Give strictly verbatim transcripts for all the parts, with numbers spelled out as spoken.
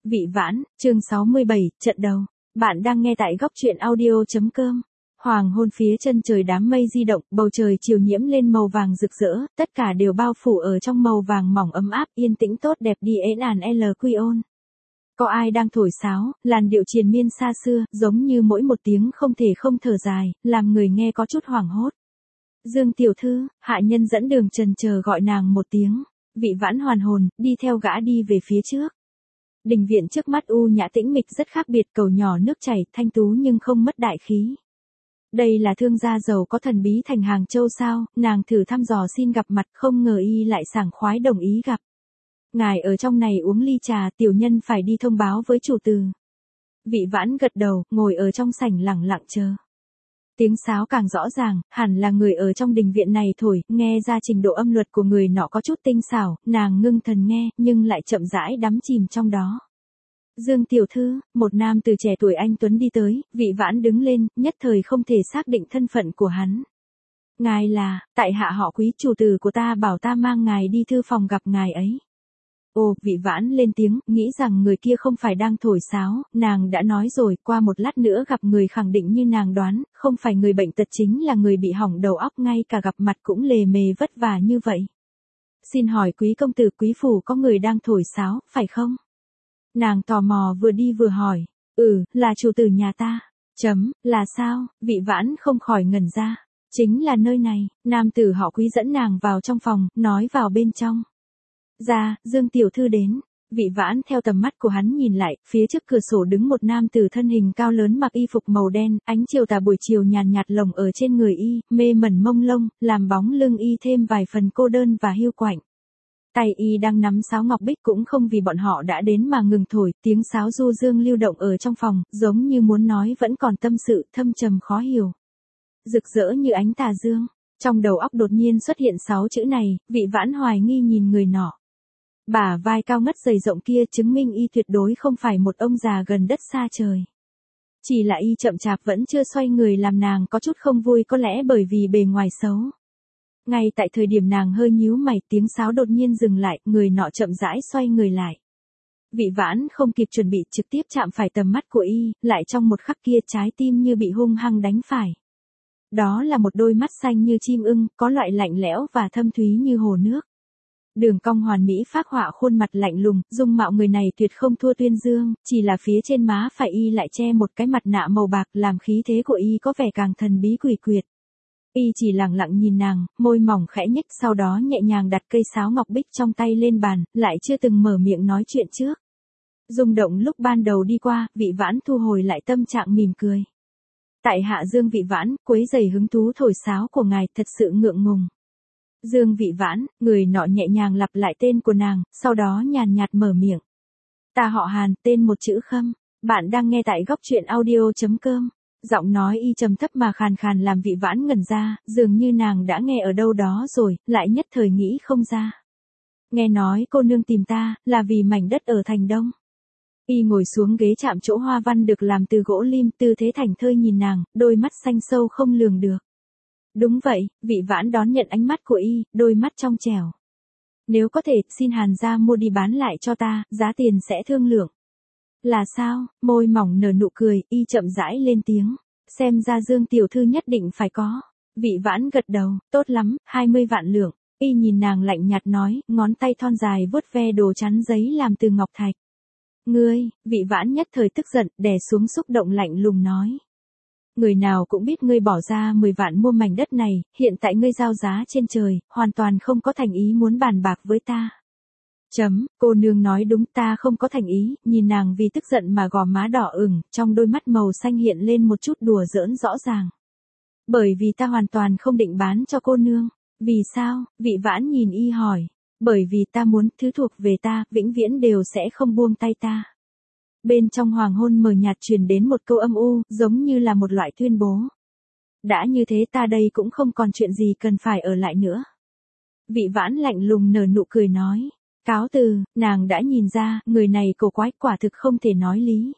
Vị Vãn, chương sáu mươi bảy, trận đầu. Bạn đang nghe tại góc truyện audio.com. Hoàng hôn phía chân trời đám mây di động, bầu trời chiều nhiễm lên màu vàng rực rỡ, tất cả đều bao phủ ở trong màu vàng mỏng ấm áp, yên tĩnh tốt đẹp đi ế nàn L quy ôn. Có ai đang thổi sáo, làn điệu triền miên xa xưa, giống như mỗi một tiếng không thể không thở dài, làm người nghe có chút hoảng hốt. Dương tiểu thư, hạ nhân dẫn đường trần chờ gọi nàng một tiếng. Vị Vãn hoàn hồn, đi theo gã đi về phía trước. Đình viện trước mắt u nhã tĩnh mịch rất khác biệt, cầu nhỏ nước chảy, thanh tú nhưng không mất đại khí. Đây là thương gia giàu có thần bí thành Hàng Châu sao? Nàng thử thăm dò xin gặp mặt, không ngờ y lại sảng khoái đồng ý gặp. Ngài ở trong này uống ly trà, tiểu nhân phải đi thông báo với chủ từ. Vị Vãn gật đầu, ngồi ở trong sảnh lẳng lặng chờ. Tiếng sáo càng rõ ràng, hẳn là người ở trong đình viện này thổi, nghe ra trình độ âm luật của người nọ có chút tinh xảo, nàng ngưng thần nghe, nhưng lại chậm rãi đắm chìm trong đó. Dương tiểu thư, một nam từ trẻ tuổi anh tuấn đi tới, Vị Vãn đứng lên, nhất thời không thể xác định thân phận của hắn. Ngài là, tại hạ họ Quý, chủ tử của ta bảo ta mang ngài đi thư phòng gặp ngài ấy. Ồ, Vị Vãn lên tiếng, nghĩ rằng người kia không phải đang thổi sáo, nàng đã nói rồi, qua một lát nữa gặp người khẳng định như nàng đoán, không phải người bệnh tật chính là người bị hỏng đầu óc, ngay cả gặp mặt cũng lề mề vất vả như vậy. Xin hỏi Quý công tử, Quý phủ có người đang thổi sáo, phải không? Nàng tò mò vừa đi vừa hỏi, ừ, là chủ tử nhà ta. Chấm, là sao? Vị Vãn không khỏi ngẩn ra. Chính là nơi này, nam tử họ Quý dẫn nàng vào trong phòng, nói vào bên trong. Ra, Dương tiểu thư đến. Vị Vãn theo tầm mắt của hắn nhìn lại, phía trước cửa sổ đứng một nam tử thân hình cao lớn mặc y phục màu đen, ánh chiều tà buổi chiều nhàn nhạt lồng ở trên người y, mê mẩn mông lung, làm bóng lưng y thêm vài phần cô đơn và hiu quạnh. Tay y đang nắm sáo ngọc bích, cũng không vì bọn họ đã đến mà ngừng thổi, tiếng sáo du dương lưu động ở trong phòng, giống như muốn nói vẫn còn tâm sự, thâm trầm khó hiểu. Rực rỡ như ánh tà dương, trong đầu óc đột nhiên xuất hiện sáu chữ này, Vị Vãn hoài nghi nhìn người nọ. Bả vai cao ngất dày rộng kia chứng minh y tuyệt đối không phải một ông già gần đất xa trời. Chỉ là y chậm chạp vẫn chưa xoay người làm nàng có chút không vui, có lẽ bởi vì bề ngoài xấu. Ngay tại thời điểm nàng hơi nhíu mày, tiếng sáo đột nhiên dừng lại, người nọ chậm rãi xoay người lại. Vị Vãn không kịp chuẩn bị, trực tiếp chạm phải tầm mắt của y, lại trong một khắc kia trái tim như bị hung hăng đánh phải. Đó là một đôi mắt xanh như chim ưng, có loại lạnh lẽo và thâm thúy như hồ nước. Đường cong hoàn mỹ phác họa khuôn mặt lạnh lùng, dung mạo người này tuyệt không thua Tuyên Dương, chỉ là phía trên má phải y lại che một cái mặt nạ màu bạc, làm khí thế của y có vẻ càng thần bí quỷ quyệt. Y chỉ lặng lặng nhìn nàng, môi mỏng khẽ nhếch, sau đó nhẹ nhàng đặt cây sáo ngọc bích trong tay lên bàn, lại chưa từng mở miệng nói chuyện trước. Rung động lúc ban đầu đi qua, Vị Vãn thu hồi lại tâm trạng mỉm cười. Tại hạ Dương Vị Vãn, quấy rầy hứng thú thổi sáo của ngài, thật sự ngượng ngùng. Dương Vị Vãn, người nọ nhẹ nhàng lặp lại tên của nàng, sau đó nhàn nhạt mở miệng. Ta họ Hàn, tên một chữ Khâm. Bạn đang nghe tại góc truyện audio.com. Giọng nói y trầm thấp mà khàn khàn làm Vị Vãn ngẩn ra, dường như nàng đã nghe ở đâu đó rồi, lại nhất thời nghĩ không ra. Nghe nói cô nương tìm ta, là vì mảnh đất ở thành Đông. Y ngồi xuống ghế chạm chỗ hoa văn được làm từ gỗ lim, tư thế thảnh thơi nhìn nàng, đôi mắt xanh sâu không lường được. Đúng vậy, Vị Vãn đón nhận ánh mắt của y, đôi mắt trong trẻo. Nếu có thể, xin Hàn gia mua đi bán lại cho ta, giá tiền sẽ thương lượng. Là sao? Môi mỏng nở nụ cười, y chậm rãi lên tiếng. Xem ra Dương tiểu thư nhất định phải có. Vị Vãn gật đầu, tốt lắm, hai mươi vạn lượng. Y nhìn nàng lạnh nhạt nói, ngón tay thon dài vuốt ve đồ chắn giấy làm từ ngọc thạch. Ngươi, Vị Vãn nhất thời tức giận, đè xuống xúc động lạnh lùng nói. Người nào cũng biết ngươi bỏ ra mười vạn mua mảnh đất này, hiện tại ngươi giao giá trên trời, hoàn toàn không có thành ý muốn bàn bạc với ta. Chấm, cô nương nói đúng, ta không có thành ý, nhìn nàng vì tức giận mà gò má đỏ ửng, trong đôi mắt màu xanh hiện lên một chút đùa giỡn rõ ràng. Bởi vì ta hoàn toàn không định bán cho cô nương. Vì sao? Vị Vãn nhìn y hỏi. Bởi vì ta muốn, thứ thuộc về ta, vĩnh viễn đều sẽ không buông tay ta. Bên trong hoàng hôn mờ nhạt truyền đến một câu âm u, giống như là một loại tuyên bố. Đã như thế ta đây cũng không còn chuyện gì cần phải ở lại nữa. Vị Vãn lạnh lùng nở nụ cười nói. Cáo từ, nàng đã nhìn ra, người này cổ quái, quả thực không thể nói lý.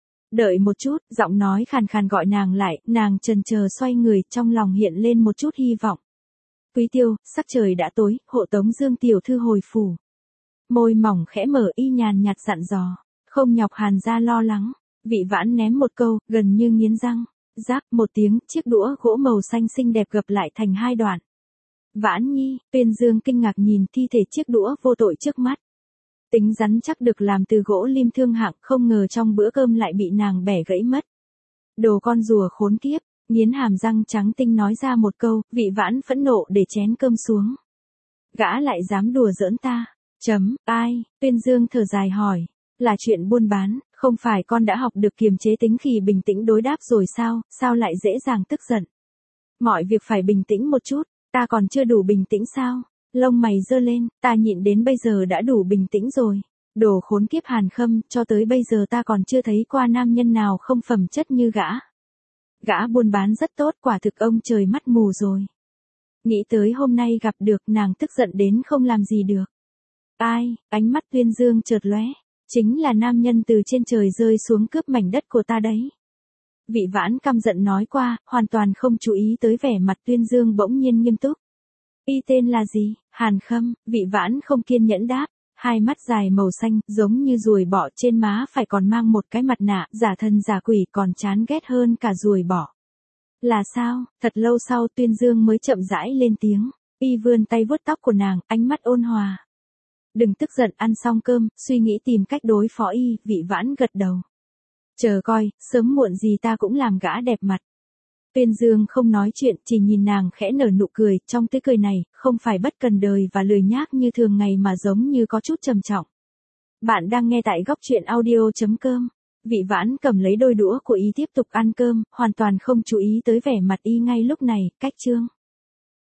Đợi một chút, giọng nói khàn khàn gọi nàng lại, nàng chần chờ xoay người, trong lòng hiện lên một chút hy vọng. Quý tiêu, sắc trời đã tối, hộ tống Dương tiểu thư hồi phủ. Môi mỏng khẽ mở, y nhàn nhạt dặn dò. Không nhọc Hàn gia lo lắng. Vị Vãn ném một câu, gần như nghiến răng. Rác một tiếng, chiếc đũa gỗ màu xanh xinh đẹp gập lại thành hai đoạn. Vãn Nhi, Tuyên Dương kinh ngạc nhìn thi thể chiếc đũa vô tội trước mắt. Tính rắn chắc được làm từ gỗ lim thương hạng, không ngờ trong bữa cơm lại bị nàng bẻ gãy mất. Đồ con rùa khốn kiếp, nghiến hàm răng trắng tinh nói ra một câu, Vị Vãn phẫn nộ để chén cơm xuống. Gã lại dám đùa giỡn ta. Chấm, ai, Tuyên Dương thở dài hỏi. Là chuyện buôn bán, không phải con đã học được kiềm chế tính khi bình tĩnh đối đáp rồi sao, sao lại dễ dàng tức giận. Mọi việc phải bình tĩnh một chút, ta còn chưa đủ bình tĩnh sao? Lông mày giơ lên, ta nhịn đến bây giờ đã đủ bình tĩnh rồi. Đồ khốn kiếp Hàn Khâm, cho tới bây giờ ta còn chưa thấy qua nam nhân nào không phẩm chất như gã. Gã buôn bán rất tốt, quả thực ông trời mắt mù rồi. Nghĩ tới hôm nay gặp được, nàng tức giận đến không làm gì được. Ai, ánh mắt Tuyên Dương chợt lóe, chính là nam nhân từ trên trời rơi xuống cướp mảnh đất của ta đấy. Vị Vãn căm giận nói qua, hoàn toàn không chú ý tới vẻ mặt Tuyên Dương bỗng nhiên nghiêm túc. Y tên là gì? Hàn Khâm, Vị Vãn không kiên nhẫn đáp, hai mắt dài màu xanh, giống như ruồi bọ, trên má phải còn mang một cái mặt nạ, giả thần giả quỷ, còn chán ghét hơn cả ruồi bọ. Là sao? Thật lâu sau Tuyên Dương mới chậm rãi lên tiếng, y vươn tay vuốt tóc của nàng, ánh mắt ôn hòa. Đừng tức giận, ăn xong cơm, suy nghĩ tìm cách đối phó y. Vị Vãn gật đầu. Chờ coi, sớm muộn gì ta cũng làm gã đẹp mặt. Tuyên Dương không nói chuyện, chỉ nhìn nàng khẽ nở nụ cười, trong tươi cười này, không phải bất cần đời và lười nhác như thường ngày mà giống như có chút trầm trọng. Bạn đang nghe tại góc truyện audio chấm com. Vị Vãn cầm lấy đôi đũa của y tiếp tục ăn cơm, hoàn toàn không chú ý tới vẻ mặt y ngay lúc này. Cách chương.